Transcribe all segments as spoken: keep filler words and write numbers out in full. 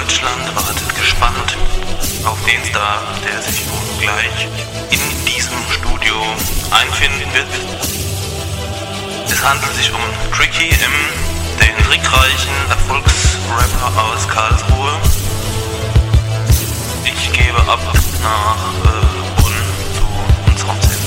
Deutschland wartet gespannt auf den Star, der sich wohl gleich in diesem Studio einfinden wird. Es handelt sich um Tricky M, den trickreichen Erfolgsrapper aus Karlsruhe. Ich gebe ab nach äh, Bonn zu unserem Sender.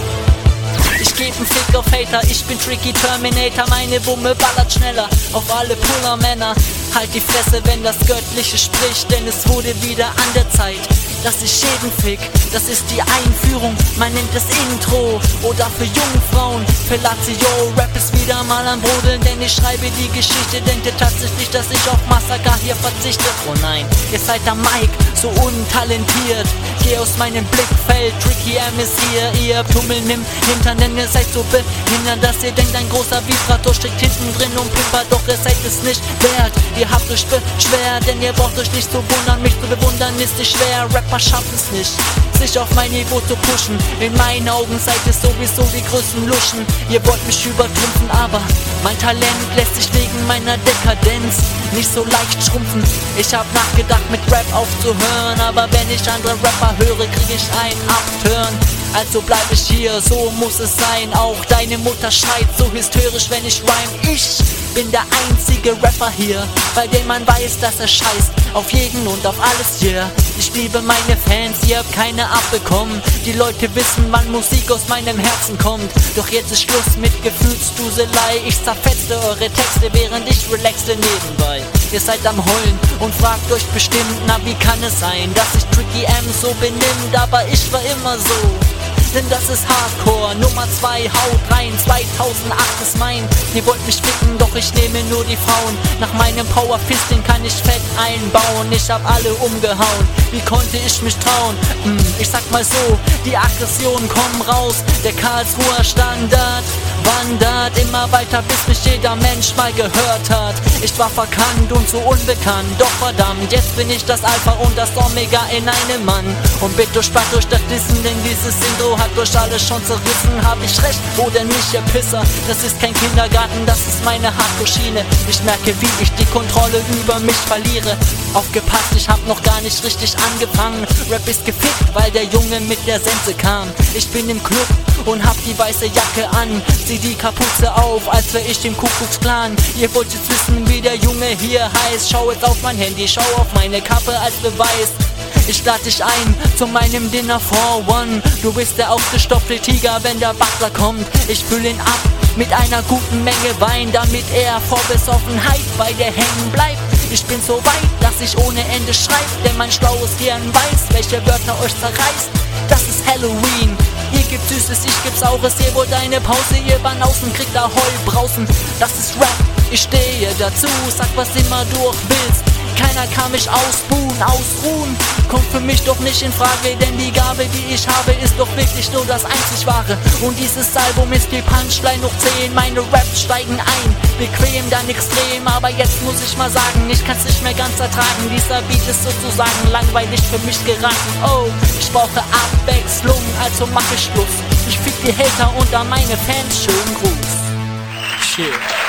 Ich geb 'n Fick auf Hater, ich bin Tricky Terminator, meine Wumme ballert schneller auf alle Puller-Männer. Halt die Fresse, wenn das Göttliche spricht, denn es wurde wieder an der Zeit, dass ich jeden fick. Das ist die Einführung, man nennt es Intro. Oder für Jungfrauen, Fellatio, Rap ist wieder mal am Brodeln, denn ich schreibe die Geschichte. Denkt ihr tatsächlich, dass ich auf Massaker hier verzichte? Oh nein, ihr seid am Mic so untalentiert. Geh aus meinem Blickfeld, Tricky M ist hier. Ihr Tummeln im Hintern, denn ihr seid so behindert, dass ihr denkt, ein großer Vibrator steckt hinten drin und pimpert, doch ihr seid es nicht wert. Ihr habt euch beschwert, denn ihr braucht euch nicht zu wundern. Mich zu bewundern ist nicht schwer, Rapper schaffen es nicht, sich auf mein Niveau zu pushen. In meinen Augen seid ihr sowieso die größten Luschen. Ihr wollt mich übertrumpfen, aber mein Talent lässt sich wegen meiner Dekadenz nicht so leicht schrumpfen. Ich hab nachgedacht, mit Rap aufzuhören, aber wenn ich andere Rapper höre, krieg ich ein Upturn. Also bleib ich hier, so muss es sein. Auch deine Mutter schreit so hysterisch, wenn ich rhyme. Ich bin der einzige Rapper hier, bei dem man weiß, dass er scheißt auf jeden und auf alles hier. Yeah. Ich liebe meine Fans, ihr habt keine abbekommen. Die Leute wissen, wann Musik aus meinem Herzen kommt. Doch jetzt ist Schluss mit Gefühlsduselei. Ich zerfetzte eure Texte, während ich relaxte nebenbei. Ihr seid am Heulen und fragt euch bestimmt, na wie kann es sein, dass sich Tricky M so benimmt, aber ich war immer so. Denn das ist Hardcore, Nummer zwei, haut rein, zweitausendacht ist mein. Ihr wollt mich ficken, doch ich nehme nur die Frauen. Nach meinem Powerfisting kann ich Fett einbauen. Ich hab alle umgehauen, wie konnte ich mich trauen? Hm, ich sag mal so, die Aggressionen kommen raus. Der Karlsruher Standard wandert immer weiter, bis mich jeder Mensch mal gehört hat. Ich war verkannt und so unbekannt, doch verdammt, jetzt bin ich das Alpha und das Omega in einem Mann. Und bitte spart euch das Dissen, denn dieses Intro hat euch alles schon zerrissen. Hab ich recht oder nicht, ihr Pisser? Das ist kein Kindergarten, das ist meine Hardcore-Schiene. Ich merke, wie ich die Kontrolle über mich verliere. Aufgepasst, ich hab noch gar nicht richtig angefangen. Rap ist gefickt, weil der Junge mit der Sense kam. Ich bin im Club und hab die weiße Jacke an, zieh die Kapuze auf, als wär ich im Kuckucksklan. Ihr wollt jetzt wissen, wie der Junge hier heißt. Schau jetzt auf mein Handy, schau auf meine Kappe als Beweis. Ich lade dich ein zu meinem Dinner for one. Du bist der aufgestopfte Tiger, wenn der Butler kommt. Ich füll ihn ab mit einer guten Menge Wein, damit er vor Besoffenheit bei dir hängen bleibt. Ich bin so weit, dass ich ohne Ende schreib, denn mein schlaues Gehirn weiß, welche Wörter euch zerreißt. Das ist Halloween. Ihr gebt Süßes, ich geb Saures. Ihr wollt eine Pause, ihr Banausen kriegt da Heubrausen. Das ist Rap, ich stehe dazu, sag was immer du auch willst. Keiner kann mich ausbuhen, ausruhen, kommt für mich doch nicht in Frage, denn die Gabe, die ich habe, ist doch wirklich nur das einzig Wahre. Und dieses Album ist die Punchline hoch zehn, meine Raps steigen ein, bequem, dann extrem, aber jetzt muss ich mal sagen, ich kann's nicht mehr ganz ertragen, dieser Beat ist sozusagen langweilig für mich geraten. Oh, ich brauche Abwechslung, also mach ich Schluss, ich fick die Hater und an meine Fans schönen Gruß. Cheers.